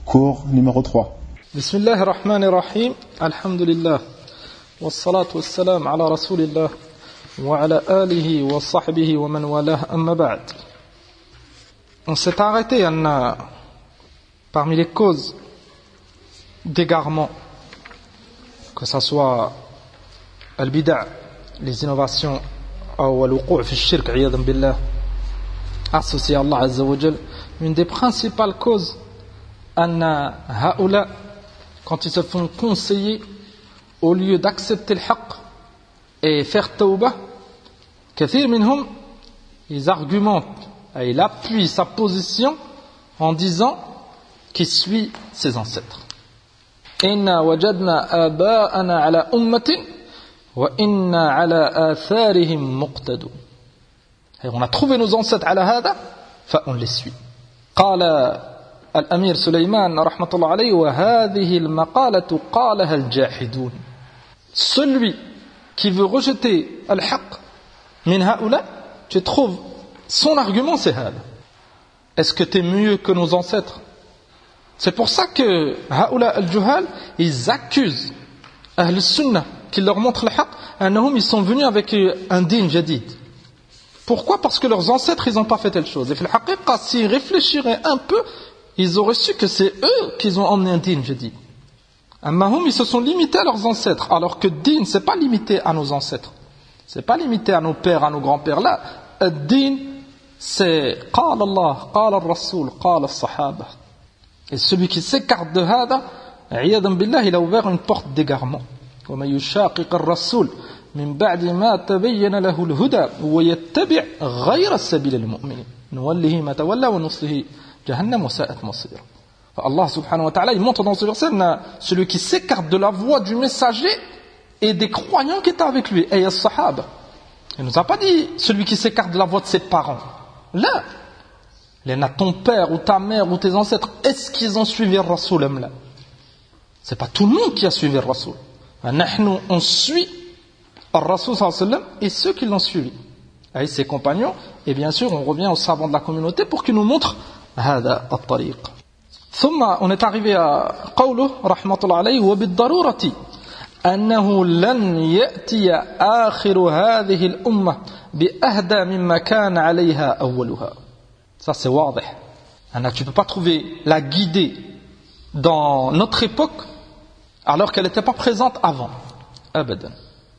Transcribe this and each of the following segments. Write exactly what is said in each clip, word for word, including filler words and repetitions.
cours numéro trois. Bismillahir Rahmanir Rahim. Alhamdulillah. Wassalatu wassalam ala Rasulillah wa ala alihi wa sahbihi wa man walah amma ba'd. On s'est arrêté Anna, parmi les causes d'égarement, que ce soit al-bida', les innovations, ou al-wuqu' fi al-shirk, iyadan billah, associé à Allah Azza wa Jal, une des principales causes, anna haoula, quand ils se font conseiller, au lieu d'accepter le haqq et faire tawbah, kathir minhum, ils argumentent et il appuie sa position en disant qu'il suit ses ancêtres. Inna wajadna aba'ana ala ummatin wa inna ala atharihim muqtadun. On a trouvé nos ancêtres ala hada, fa on les suit. Qala al-amir Sulaiman rahmatullah alayhi wa hadhihi al-maqalatu qalaha al-jahidun. Celui qui veut rejeter al-haqq min haoula, tu trouves son argument c'est hada. Est-ce que tu es mieux que nos ancêtres? C'est pour ça que haoula al-juhal, ils accusent ahl sunnah qui leur montrent le haqq, annahum ils sont venus avec un din jadid. Pourquoi? Parce que leurs ancêtres ils n'ont pas fait telle chose. Et fil haqiqa, s'ils réfléchiraient un peu, ils auraient su que c'est eux qui ont emmené un din jadid. Amma ils se sont limités à leurs ancêtres, alors que din c'est pas limité à nos ancêtres, c'est pas limité à nos pères, à nos grands-pères. Là, ad-din c'est qala Allah, qala al-Rasul, qala al-Sahaba. Et celui qui s'écarte de hada, iyadan billah, il a ouvert une porte d'égarement. Wa man yushaqiq ar-rasul min ba'di ma tabayyana lahu al-huda wa yattabi' ghayra sabil al-mu'minin nuwallihi ma tawalla wa nuslihi jahannam wa sa'at masira. Allah subhanahu wa ta'ala, il montre dans ce verset celui qui s'écarte de la voie du messager et des croyants qui étaient avec lui, et as-sahaba. Il nous a pas dit celui qui s'écarte de la voie de ses parents. Là, là, ton père ou ta mère ou tes ancêtres, est-ce qu'ils ont suivi le Rasoul? Là, c'est pas tout le monde qui a suivi le Rasoul. Nous, on suit le Rasoul sallallahu alayhi wa sallam et ceux qui l'ont suivi, et ses compagnons, et bien sûr, on revient aux savants de la communauté pour qu'ils nous montrent hada at-tariq. ثم on est arrivé à قوله رحمة الله عليه وبالضرورة أنه لن يأتي آخر هذه الأمة بأهدى مما كان عليها أولها. Ça c'est واضح. Tu ne peux pas trouver la guidée dans notre époque alors qu'elle n'était pas présente avant. أبدا.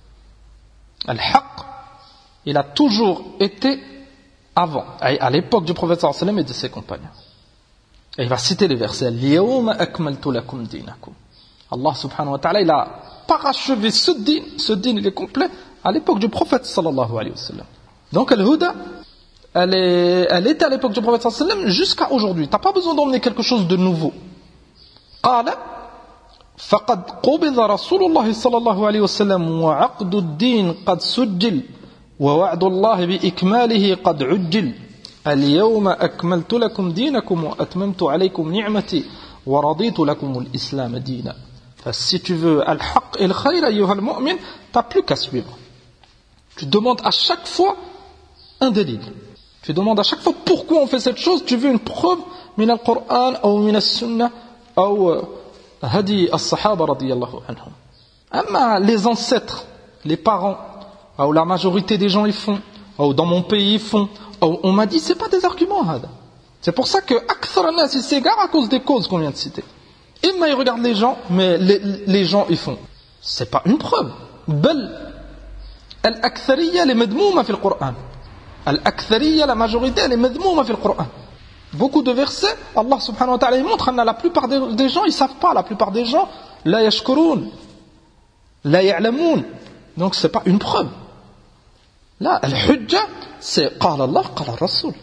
الحق il a toujours été avant, à l'époque du prophète sallallahu alayhi wa sallam et de ses compagnons. Et il va citer les versets. Al-yawma akmaltu lakum dinakum. Allah subhanahu wa ta'ala, il a parachevé ce din, ce din il est complet à l'époque du prophète sallallahu alayhi wa sallam. Donc al-huda, elle est, elle était à l'époque du prophète sallallahu alayhi wa sallam jusqu'à aujourd'hui. Tu n'as pas besoin d'emmener quelque chose de nouveau. Qala, faqad qubida Rasulullah sallallahu alayhi wa sallam wa aqdu ad-din qad sujjil wa wa'du Allah bi ikmalihi qad ujjil. اليوم أكملت لكم دينكم وأتممت عليكم نعمتي ورضيت لكم الإسلام دينا. Si tu veux al-haqq et al-khayr ayyuha al-mu'min, t'as plus qu'à suivre. Tu demandes à chaque fois un dalil. Tu demandes à chaque fois pourquoi on fait cette chose. Tu veux une preuve min al-Qur'an ou min al-Sunnah ou hadi al-Sahaba radiyallahu anhum. Amma les ancêtres, les parents, ou la majorité des gens ils font, ou dans mon pays ils font, on m'a dit, c'est pas des arguments, hada. C'est pour ça que akthar an-nas ils s'égarent à cause des causes qu'on vient de citer. Imma ils regardent les gens, mais les, les gens ils font. C'est pas une preuve. Bel al-akthariyya les madmouma fi al-Qur'an. Al-akthariyya, la majorité, elle est madmouma fi al-Qur'an. Beaucoup de versets, Allah subhanahu wa ta'ala il montre, la plupart des, des gens ils savent pas, la plupart des gens la yashkurun, la ya'lamun. Donc c'est pas une preuve. Là, al-hujja c'est qala Allah, qala Rasul.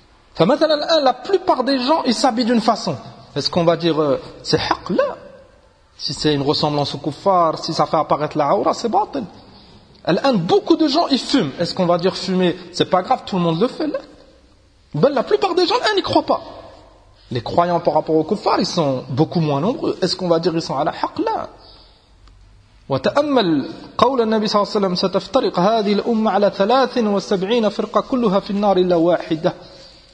La plupart des gens ils s'habillent d'une façon. Est-ce qu'on va dire euh, c'est haqq? Là. Si c'est une ressemblance au kuffar, si ça fait apparaître la aura, c'est batil. Beaucoup de gens ils fument. Est-ce qu'on va dire fumer c'est pas grave, tout le monde le fait? Là. Ben, la plupart des gens ils n'y croient pas. Les croyants par rapport au kuffar ils sont beaucoup moins nombreux. Est-ce qu'on va dire ils sont à la haqq? Là. وتأمل قول النبي صلى الله عليه وسلم ستفترق هذه الأمة على ثلاث وسبعين فرقة كلها في النار إلا واحدة.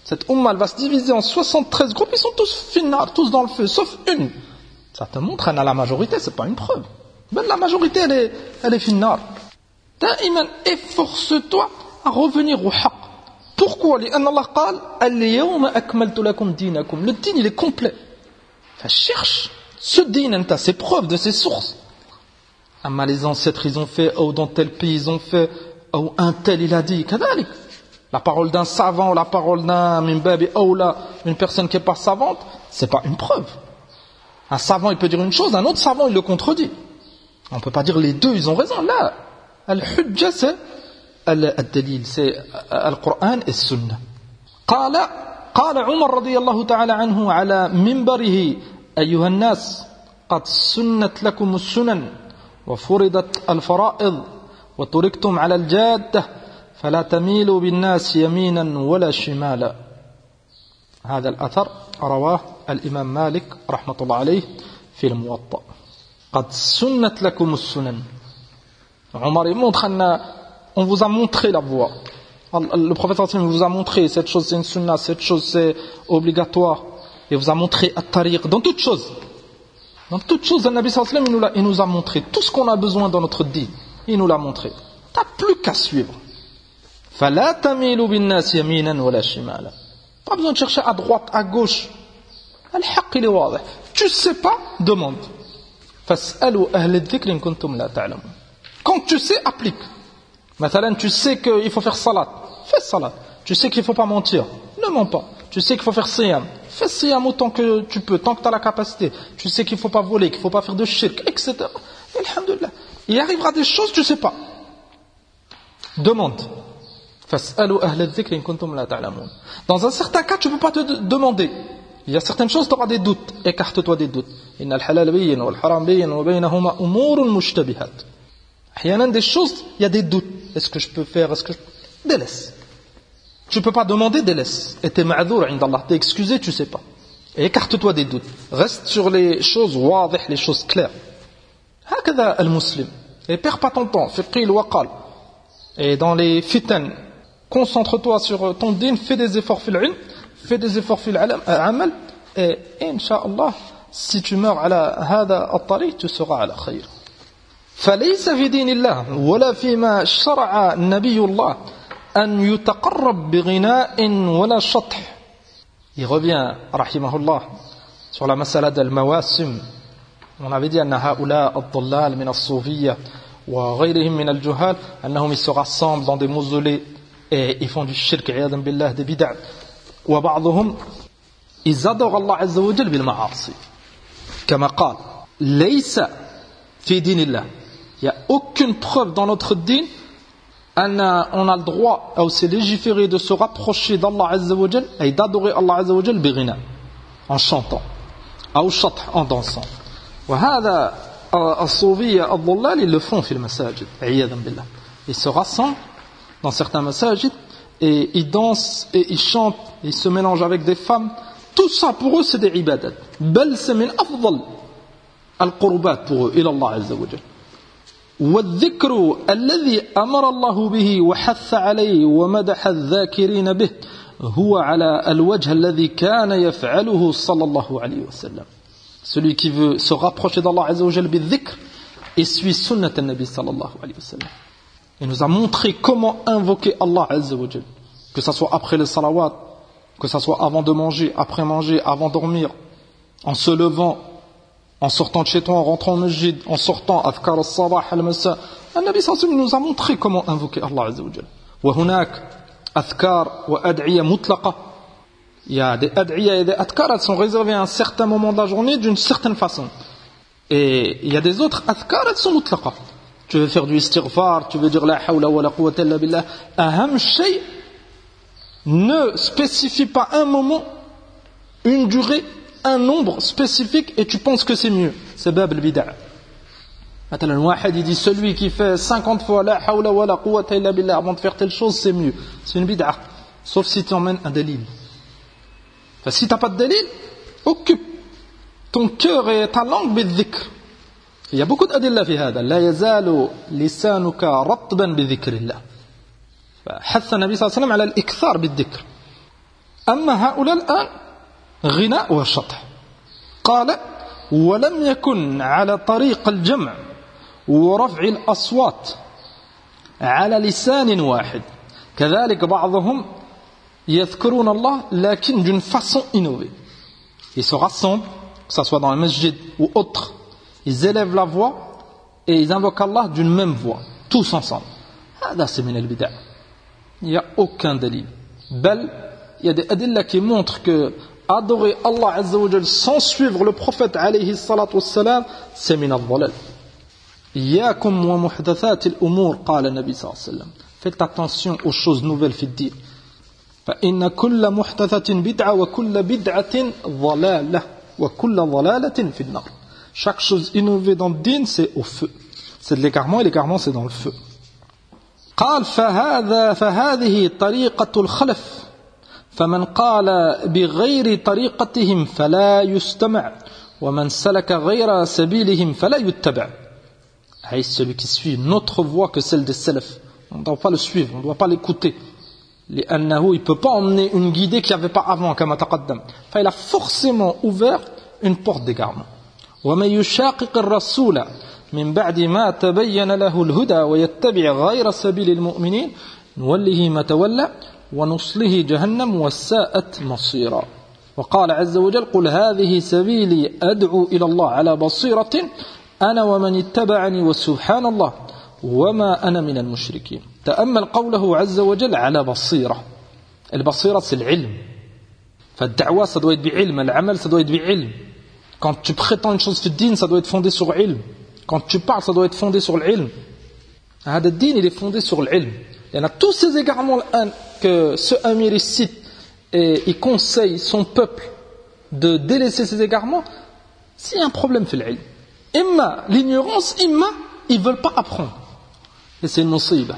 Cette umma, elle va se diviser en soixante-treize groupes, ils sont tous finnar, tous dans le feu, sauf une. Ça te montre, elle a la majorité, c'est pas une preuve. Ben, la majorité, elle est, elle est finnar. Da'iman, efforce-toi à revenir au haqq. Pourquoi? لأن الله قال اليوم أكملت لكم دينكم. Le din, il est complet. Enfin, cherche ce din, t'as ses preuves de ses sources. Amma les ancêtres, ils ont fait, ou dans tel pays, ils ont fait, ou un tel, il a dit, kadalik. La parole d'un savant, la parole d'un mimbabi, ou là, une personne qui n'est pas savante, c'est pas une preuve. Un savant, il peut dire une chose, un autre savant, il le contredit. On ne peut pas dire les deux, ils ont raison. Là, al-hujja, c'est al-dalil, c'est al-Qur'an et Sunnah. قال قال عمر رضي الله تعالى عنه على منبره أيها الناس قد سنت لكم السنن وفرضت الفرائض وتركتم على الجادة فلا تميلوا بالناس يمينا ولا شمالا. هذا الأثر رواه الإمام مالك رحمة الله عليه في الموطأ. قد سنت لكم السنن. عمر montre أن on vous a montré la voie. Le prophète vous a montré cette chose c'est une sunna, cette chose c'est obligatoire. Et vous a montré at-tariq dans toutes choses. Dans toutes choses, le Nabi sallallahu alayhi wa sallam, il nous a montré tout ce qu'on a besoin dans notre din. Il nous l'a montré. T'as plus qu'à suivre. فَلَا تَمِيلُوا بِالنَّاسِ يَمِينًا وَلَا شِمَالًا. Pas besoin de chercher à droite, à gauche. Al-haqq il est واضح. Tu sais pas, demande. فَاسْأَلُوا أَهْلَ الذِّكْرِ إِن كُنتُمْ لَا تَعْلَمُونَ. Quand tu sais, applique. Mathalan, tu sais qu'il faut faire salat. Fais salat. Tu sais qu'il ne faut pas mentir. Ne mens pas. Tu sais qu'il faut faire siyam. Fais siyam autant que tu peux, tant que tu as la capacité. Tu sais qu'il ne faut pas voler, qu'il ne faut pas faire de shirk, et cetera. Et alhamdoulilah. Il arrivera des choses, tu ne sais pas. Demande. Dans un certain cas, tu ne peux pas te demander. Il y a certaines choses, tu auras des doutes. Écarte-toi des doutes. Il y a des choses, il y a des doutes. Est-ce que je peux faire? Est-ce que je... Délaisse. Tu ne peux pas demander, délaisse. Et tu es ma'adhour, tu es excusé, tu ne sais pas. Et écarte-toi des doutes. Reste sur les choses wadih, les choses claires. Hakada al-muslim. Et perds pas ton temps. Fiqil wa qal. Et dans les fitan, concentre-toi sur ton din, fais des efforts fil ilm, fais des efforts fil amal. Et incha'Allah, si tu meurs ala hada al-tariq, tu seras ala khayr. فليس في دين الله ولا فيما شرع نبي الله أن يتقرب بغناء ولا شطح. Il revient rahimahullah sur la masala del-mawasim. On avait dit أن هؤلاء الضلال من الصوفية وغيرهم من الجهال أنهم ils se rassemblent dans des mausolées et ils font du shirk عياذا بالله, des bid'a. وبعضهم ils adorent Allah عز وجل بالمعاصي كما قال ليس في دين الله. Il n'y a aucune preuve dans notre din on a, on a le droit, ou c'est légiféré de se rapprocher d'Allah Azza wa Jal et d'adorer Allah Azza wa Jal bighina, en chantant, ou shath, en dansant. وهذا الصوفية الضلال ils le font في المساجد عياذا بالله. Ils se rassemblent dans certains masajid et ils dansent et ils chantent et ils se mélangent avec des femmes. Tout ça pour eux c'est des ibadat. بل c'est من أفضل القربات pour eux إلى الله عز وجل. والذكر الذي أمر الله به وحث عليه ومدح الذاكرين به هو على الوجه الذي كان يفعله صلى الله عليه وسلم. Celui qui veut se rapprocher d'Allah Azza wa Jalla بالذكر et suit sunnat al-Nabi sallallahu alayhi wa sallam. Il nous a montré comment invoquer Allah Azza wa Jalla, que ça soit après les salawat, que ça soit avant de manger, après manger, avant de dormir, en se levant, en sortant de chez toi, en rentrant au masjid, en sortant, adhkar al-sabah, al-masa. Le Nabi sallallahu alayhi wa sallam nous a montré comment invoquer Allah Azza wa Jalla. Wa hunak adhkar wa ad'iya mutlaqa. Il y a des ad'iya et des adhkar, elles sont réservées à un certain moment de la journée d'une certaine façon. Et il y a des autres adhkar, elles sont mutlaqa. Tu veux faire du istighfar, tu veux dire la hawla wa la quwwata illa billah. Aham shay, ne spécifie pas un moment, une durée, un nombre spécifique et tu penses que c'est mieux. C'est bab al-bid'a. Maintenant, wahid il dit celui qui fait cinquante fois la hawla wa la quwwata illa billah avant de faire telle chose, c'est mieux. C'est une bid'a. Sauf si tu emmènes un dalil. Enfin, si tu n'as pas de dalil, occupe ton cœur et ta langue bil-dhikr. Il y a beaucoup d'adilla fi hada. La yazalu lisanuka ratban bi dhikrillah. فحث النبي صلى الله عليه وسلم على الإكثار بالذكر. أما هؤلاء الآن غناء وشطح. قال ولم يكن على طريق الجمع ورفع الأصوات على لسان واحد. كذلك بعضهم يذكرون الله لكن d'une façon innovée. Ils se rassemblent, que ce soit dans le masjid ou autre, ils élèvent la voix et ils invoquent Allah d'une même voix, tous ensemble. هذا c'est min al-bid'a. Il n'y a aucun dalil. Bel, il y a des adillas qui montrent que adorer Allah Azza wa Jal sans suivre le prophète alayhi salatu wassalam, c'est min al-dhalal. Iyakum wa muhdathat al-umur, qala Nabi sallallahu alayhi wa sallam. Faites attention aux choses nouvelles fi d-din. Fa inna kulla muhdathatin bid'a wa kulla bid'atin dhalalah wa kulla dhalalatin fi an-nar. Chaque chose innovée dans le din, c'est au feu. C'est de l'égarement et l'égarement c'est dans le feu. قال فهذا فهذه طريقة الخلف فمن قال بغير طريقتهم فلا يستمع ومن سلك غير سبيلهم فلا يتبع. Hey, celui qui suit une autre voie que celle des salaf, on ne doit pas le suivre, on ne doit pas l'écouter. لأنه il ne peut pas emmener une guidée qu'il n'y avait pas avant, كما تقدم. Enfin, il a forcément ouvert une porte d'égarement. ومن يشاقق الرسول من بعد ما تبين له الهدى ويتبع غير سبيل المؤمنين نوله ما تولى ونصله جهنم وساءت مصيرا. وقال عز وجل قل هذه سبيلي أدعو إلى الله على بصيرة أنا ومن اتبعني وسبحان الله وما أنا من المشركين. تأمل قوله عز وجل على بصيرة. البصيرة c'est العلم. فالدعوة ça doit être بعلم, العمل ça doit être بعلم. Quand tu prétends une chose fi din, ça doit être fondé sur ilm. Quand tu parles, ça doit être fondé sur l'ilm. هذا الدين, il est fondé sur l'ilm. Il y en a tous ces égarements que ce amir il cite et il conseille son peuple de délaisser ces égarements. C'est un problème في العلم. إما l'ignorance, إما ils veulent pas apprendre. Et c'est une مصيبة.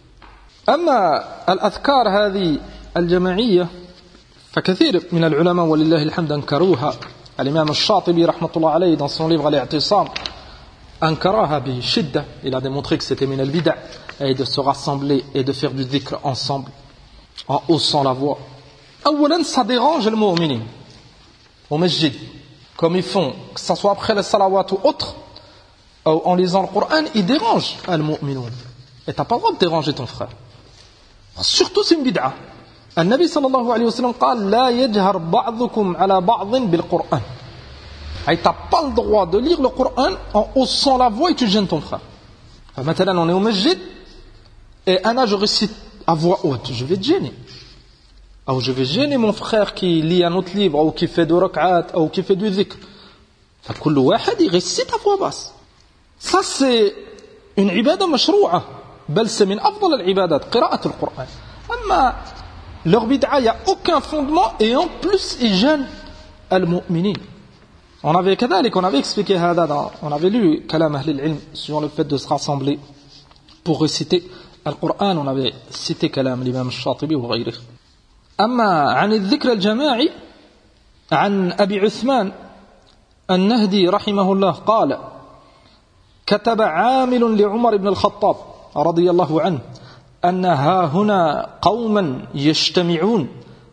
أما الأذكار هذه الجماعية فكثير من العلماء ولله الحمد أنكروها. الإمام الشاطبي رحمة الله عليه dans son livre الاعتصام أنكرها بشدة. Il a démontré que c'était min al-bid'a et de se rassembler et de faire du dhikr ensemble en haussant la voix. أولا ça dérange les mu'minin au masjid comme ils font, que ce soit après les salawat ou autre, ou en lisant le Coran, ils dérangent les mu'minoun. Et tu n'as pas le droit de déranger ton frère. Surtout c'est une bid'a. النبي صلى الله عليه وسلم قال لا يجهر بعضكم على بعض بالقرآن. Et tu n'as pas le droit de lire le Coran en haussant la voix et tu gênes ton frère. Maintenant on est au masjid et Anna je récite à voix haute, je vais te gêner. Ou je vais gêner mon frère qui lit un autre livre ou qui fait du rak'at ou qui fait du dhikr. فكل واحد يريسيت à voix basse. Ça c'est une ibada mashrou'a. بل c'est من أفضل العبادات قراءة القرآن. أما leur bid'a, il n'y a aucun fondement et en plus ils gênent al-mu'minin. On avait كذلك, on avait expliqué هذا dans, on avait lu كلام أهل العلم sur le fait de se rassembler pour réciter القرآن. On avait cité كلام الإمام الشاطبي وغيره. أما عن الذكر الجماعي عن أبي عثمان النهدي رحمه الله قال كتب عامل لعمر بن الخطاب رضي الله عنه أن ها هنا قوما يجتمعون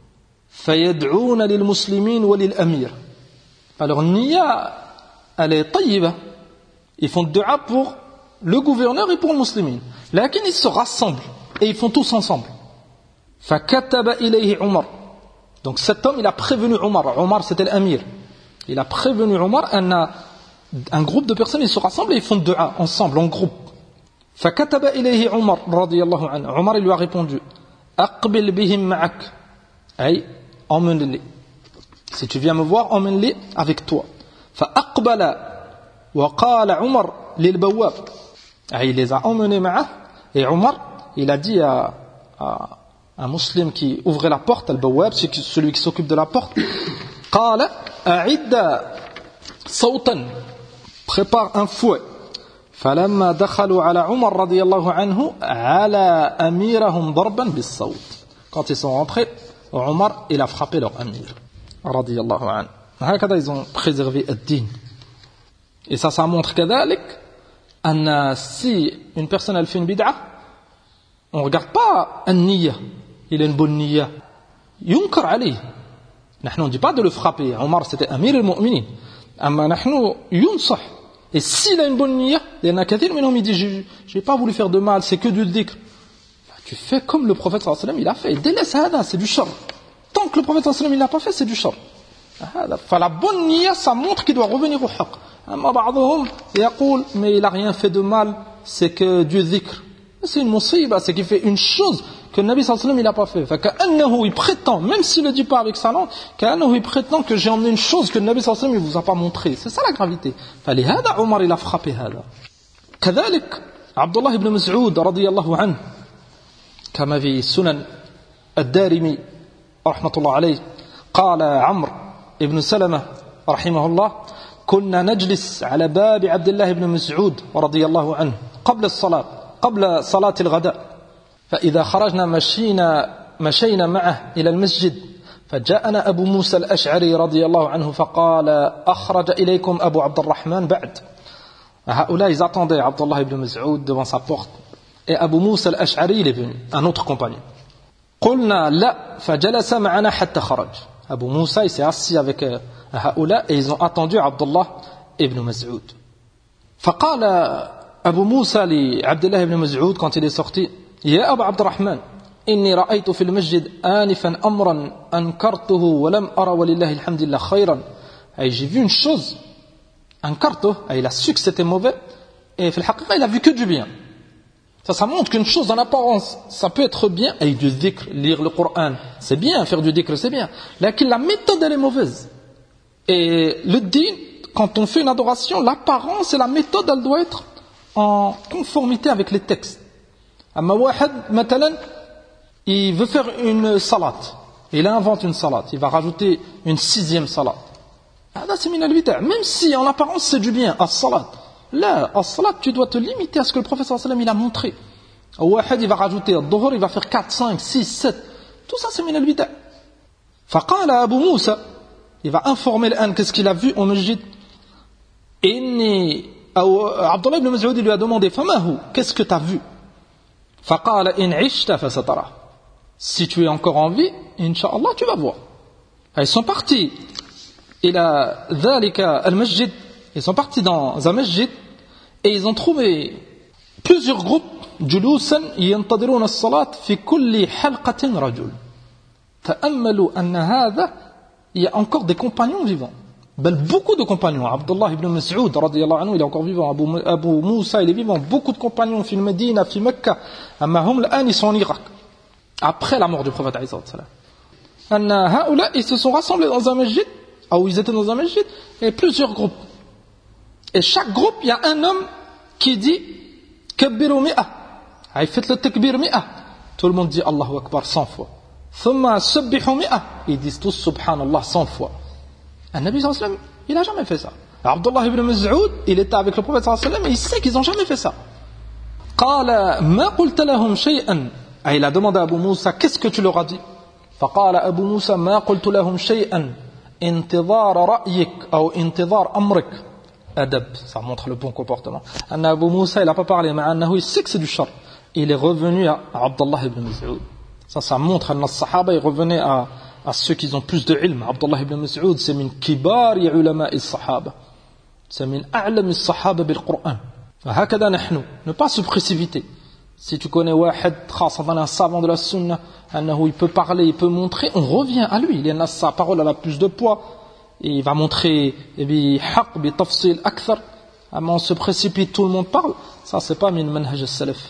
فيدعون للمسلمين وللأمير. Alors Nia, elle est طيبة. Ils font dua pour le gouverneur et pour le musulman. لكن ils se rassemblent et ils font tous ensemble. فكتب إليه عمر. Donc cet homme il a prévenu Omar. Omar c'était l'amir. Il a prévenu Omar un, un groupe de personnes ils se rassemblent et ils font dua ensemble en groupe. فكتب إليه عمر رضي الله عنه. Omar il lui a répondu أقبل بهم معك. أي emmène-les. Si tu viens me voir, emmène-les avec toi. فأقبل وقال عمر للبواب. أي il les a emmenés معه. Et Omar il a dit à, à un musulman qui ouvrait la porte, al-bawab, c'est celui qui s'occupe de la porte. قال أعد صوتا. Prépare un fouet. فلما دخلوا على عمر رضي الله عنه على أميرهم ضربا بالصوت. Quand ils sont rentrés, Omar il a frappé leur amir رضي الله عنه. هكذا ils ont préservé الدين. Et ça ça montre كذلك أن si une personne elle fait une bid'a, on ne regarde pas un niya, il a une bonne niya, ينكر عليه. نحن on ne dit pas de le frapper. Omar c'était Amir al-Mu'minin. أما نحن ينصح. Et s'il a une bonne niya, il y en a كثير منهم il dit je n'ai pas voulu faire de mal, c'est que du dhikr. Tu fais comme le prophète sallallahu alayhi wa sallam il a fait. Délaisse hada, c'est du shar. Tant que le prophète sallallahu alayhi wa sallam il l'a pas fait, c'est du shar. Enfin, la bonne niya, ça montre qu'il doit revenir au haqq. أما بعضهم يقول mais il a rien fait de mal, c'est que du dhikr. C'est une musiba, c'est qu'il fait une chose que le Nabi sallallahu alayhi wa sallam il n'a pas fait. فكأنه il prétend, même s'il ne le dit pas avec sa langue, كأنه il prétend que j'ai emmené une chose que le Nabi sallallahu alayhi wa sallam il vous a pas montré. C'est ça la gravité. فلهذا عمر il a frappé هذا. كذلك عبد الله بن مسعود رضي الله عنه كما في سنن الدارمي رحمة الله عليه قال عمرو ابن سلمة رحمه الله كنا نجلس على باب عبد الله بن مسعود رضي الله عنه قبل الصلاة قبل صلاة الغداء فإذا خرجنا مشينا مشينا معه إلى المسجد فجاءنا أبو موسى الأشعري رضي الله عنه فقال أخرج إليكم أبو عبد الرحمن بعد. هؤلاء ils attendaient Abdullah ibn Mas'ud devant sa porte et Abu Musa al-Ash'ari il est venu, un autre compagnon. قلنا لا فجلس معنا حتى خرج. Abu Musa il s'est assis avec هؤلاء et ils ont attendu Abdullah ibn Mas'ud. فقال أبو موسى لعبد الله ibn Mas'ud quand il est sorti يا أبا عبد الرحمن إني رأيت في المسجد آنفا أمرا أنكرته ولم أرى ولله الحمد لله خيرا. Et j'ai vu une chose أنكرته, il a su que c'était mauvais et في الحقيقة il a vu que du bien. Ça, ça montre qu'une chose en apparence, ça peut être bien, et du dhikr, lire le Coran, c'est bien, faire du dhikr, c'est bien. Là, la méthode, elle est mauvaise. Et le din, quand on fait une adoration, l'apparence et la méthode, elle doit être en conformité avec les textes. Amma wahad, matalan, il veut faire une salat. Il invente une salat. Il va rajouter une sixième salat. Là, c'est min al-bida'. Même si en apparence c'est du bien, as-salat. Là, as-salat, tu dois te limiter à ce que le prophète sallallahu alayhi wa sallam il a montré. Wahad, il va rajouter al-dhuhr, il va faire quatre, cinq, six, sept. Tout ça, c'est min al-bida'. Faqala Abu Musa, il va informer l'an qu'est-ce qu'il a vu au masjid. Inni, Abdullah ibn Mas'ud lui a demandé, Famahu, qu'est-ce que tu as vu? Faqala in ishta fasatara. Si tu es encore en vie, Inch'Allah, tu vas voir. Ils sont partis. Il a dhalika al-masjid. Ils sont partis dans un masjid et ils ont trouvé plusieurs groupes جلوسا ينتظرون الصلاة في كل حلقة رجل. تأملوا أن هذا il y a encore des compagnons vivants. Ben, beaucoup de compagnons. Abdullah ibn Mas'ud radiyallahu anhu il est encore vivant. Abu, Abu Musa il est vivant. Beaucoup de compagnons في المدينة في مكة. أما هم الآن ils sont en Irak. Après la mort du prophète alayhi salam. أن هؤلاء ils se sont rassemblés dans un masjid ou ils étaient dans un masjid et plusieurs groupes. Et chaque groupe, il y a un homme qui dit Kabbiru mi'a. Faites le takbir mi'a. Tout le monde dit Allahu Akbar cent fois. Thumma subbihu mi'a. Ils disent tous Subhanallah cent fois. Le Nabi sallallahu alayhi wa sallam, il n'a jamais fait ça. Abdullah ibn Mas'ud, il était avec le prophète sallallahu alayhi wa sallam et il sait qu'ils n'ont jamais fait ça. Qala ma qulta lahum shay'an. Il a demandé à Abu Musa, qu'est-ce que tu leur as dit? Faqala Abu Musa ma qultu lahum shay'an. Intidhar ra'yik ou intidhar amrik. Adab, ça montre le bon comportement. Anna Abu Musa, il n'a pas parlé, mais Annahu, il sait que c'est du shar. Il est revenu à Abdullah ibn Mas'ud. Ça, ça montre que les Sahaba, ils revenaient à, à ceux qui ont plus de ilm. Abdullah ibn Mas'ud, c'est min kibar ya ulama is-Sahaba. C'est min a'lam is-Sahaba bil-Qur'an. Hakada nahnu, ne pas se précipiter. Si tu connais wahid, khasatan un savant de la sunna, Annahu, il peut parler, il peut montrer, on revient à lui. Il y en a, sa parole, elle a plus de poids. Et il va montrer bihaq, bitafsil akthar. On se précipite, tout le monde parle. Ça, c'est pas min manhaj al-salaf.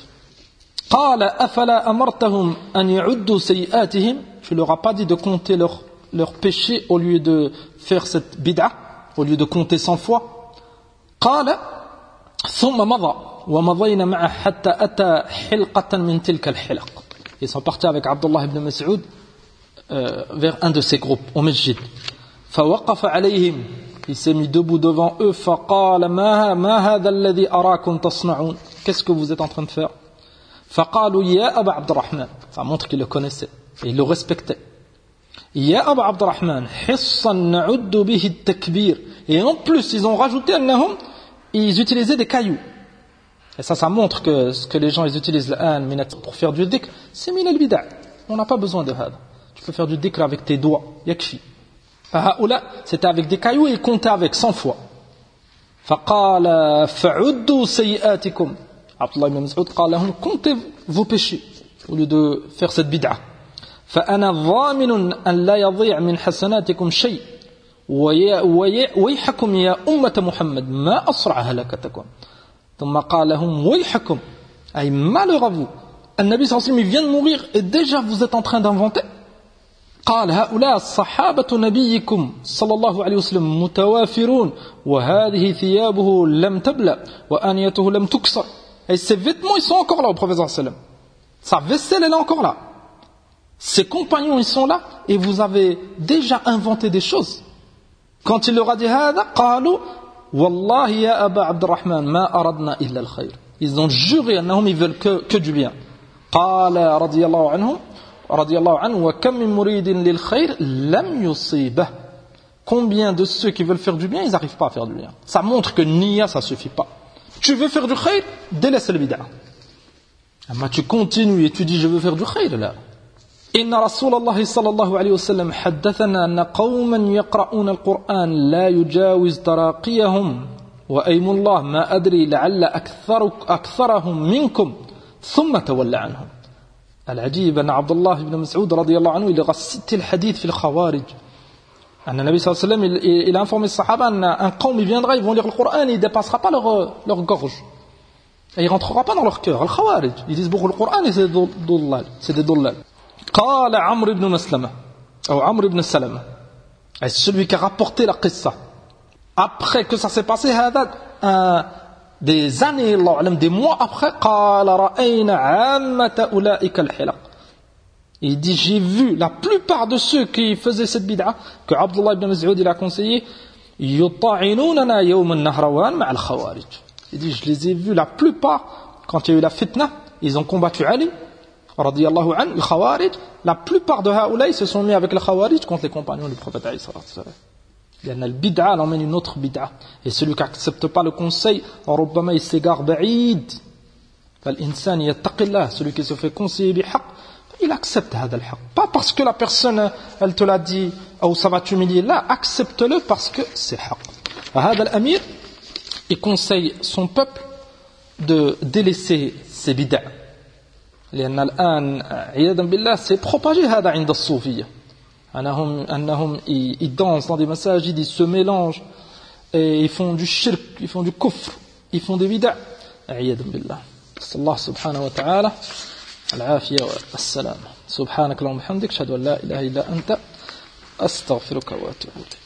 Qala afala amartahum an yu'uddu sayi'atihim. Tu leur as pas dit de compter leurs leur péchés au lieu de faire cette bid'a, au lieu de compter cent fois. Qala thumma madha wa madayna ma'a hatta ata hilqatan min tilka al-hilaq. Ils sont partis avec Abdullah ibn Mas'ud euh, vers un de ces groupes au masjid. فوقف عليهم, il s'est mis debout devant eux. فقال ما ما هذا الذي أراكم تصنعون. Qu'est-ce que vous êtes en train de faire? فقالوا يا أبا عبد الرحمن. Ça montre qu'il le connaissait et il le respectait. يا أبا عبد الرحمن حصا نعد به التكبير. Et en plus ils ont rajouté أنهم ils utilisaient des cailloux. Et ça ça montre que ce que les gens ils utilisent l'an pour faire du dhikr c'est min al-bida'. On n'a pas besoin de hada. Tu Tu peux faire du dhikr avec tes doigts. Yakfi. Haoula, c'était avec des cailloux et ils comptaient avec cent fois. فقال فعدوا سيئاتكم. Abdullah ibn Mas'ud قال لهم comptez vos péchés au lieu de faire cette bid'a. فأنا ضامن أن لا يضيع من حسناتكم شيء ويحكم يا أمة محمد ما أسرع هلكتكم. ثم قال لهم ويحكم أي malheur à vous. النبي صلى الله عليه وسلم vient de mourir et déjà vous êtes en train d'inventer. قال هؤلاء صحابة نبيكم صلى الله عليه وسلم متوافرون وهذه ثيابه لم تبلى وآنيته لم تكسر. Et ses vêtements ils sont encore là au prophète صلى الله عليه وسلم. Sa vaisselle elle est encore là. Ses compagnons ils sont là et vous avez déjà inventé des choses. Quand il leur a dit هذا قالوا والله يا أبا عبد الرحمن ما أردنا إلا الخير. Ils ont juré أنهم ils veulent que, que du bien. قال رضي الله عنهم رضي الله عنه وكم من مريد للخير لم يصيبه. Combien de ceux qui veulent faire du bien ils n'arrivent pas à faire du bien. Ça montre que niya ça suffit pas. Tu veux faire du khayr, délaisse le bid'a. Mais tu continues et tu dis je veux faire du khayr là. إن رسول الله صلى الله عليه وسلم حدثنا أن قوما يقرؤون القرآن لا يجاوز تراقيهم وأيم الله ما أدري لعل أكثر أكثرهم منكم ثم تولى عنهم. العجيب أن عبد الله بن مسعود رضي الله عنه il a cité le hadith في الخوارج. أن النبي صلى الله عليه وسلم il, il a informé les sahaba un qawm il viendra ils vont lire le Coran et il ne dépassera pas leur, leur gorge et il ne rentrera pas dans leur cœur. Al-Khawarij ils disent beaucoup le Coran et c'est des dollal, c'est des dollal. قال عمرو بن مسلمة أو عمرو بن سلمة c'est celui qui a rapporté la qissa après que ça s'est passé هذا un, des années الله أعلم des mois après قال رأينا عامة أولئك الحلق. Il dit j'ai vu la plupart de ceux qui faisaient cette bid'a que Abdullah ibn Mas'ud il a conseillé يطعنوننا يوم النهروان مع الخوارج. Il dit je les ai vus la plupart quand il y a eu la fitna ils ont combattu Ali radiyallahu anhu, le Khawarij, la plupart de Haoula ils se sont mis avec le Khawarij contre les compagnons du prophète alayhi salatu wassalam. Il y a le bid'a, elle emmène une autre bid'a. Et celui qui n'accepte pas le conseil, ربما il s'égare بعيد. فالإنسان يتق الله, celui qui se fait conseiller بحق, il accepte هذا الحق. Pas parce que la personne, elle te l'a dit, ou ça va t'humilier, là, accepte-le parce que c'est حق. هذا الأمير, il conseille son peuple de délaisser ses bid'a. لأن الآن عياذا بالله c'est propagé هذا عند الصوفية أنهم أنهم ils dansent dans des massajids ils se mélangent et ils font du shirk ils font du kufr ils font des bid'a عياذا بالله صلى الله سبحانه وتعالى العافية والسلام سبحانك اللهم وبحمدك أشهد أن لا إله إلا أنت أستغفرك وأتوب إليك.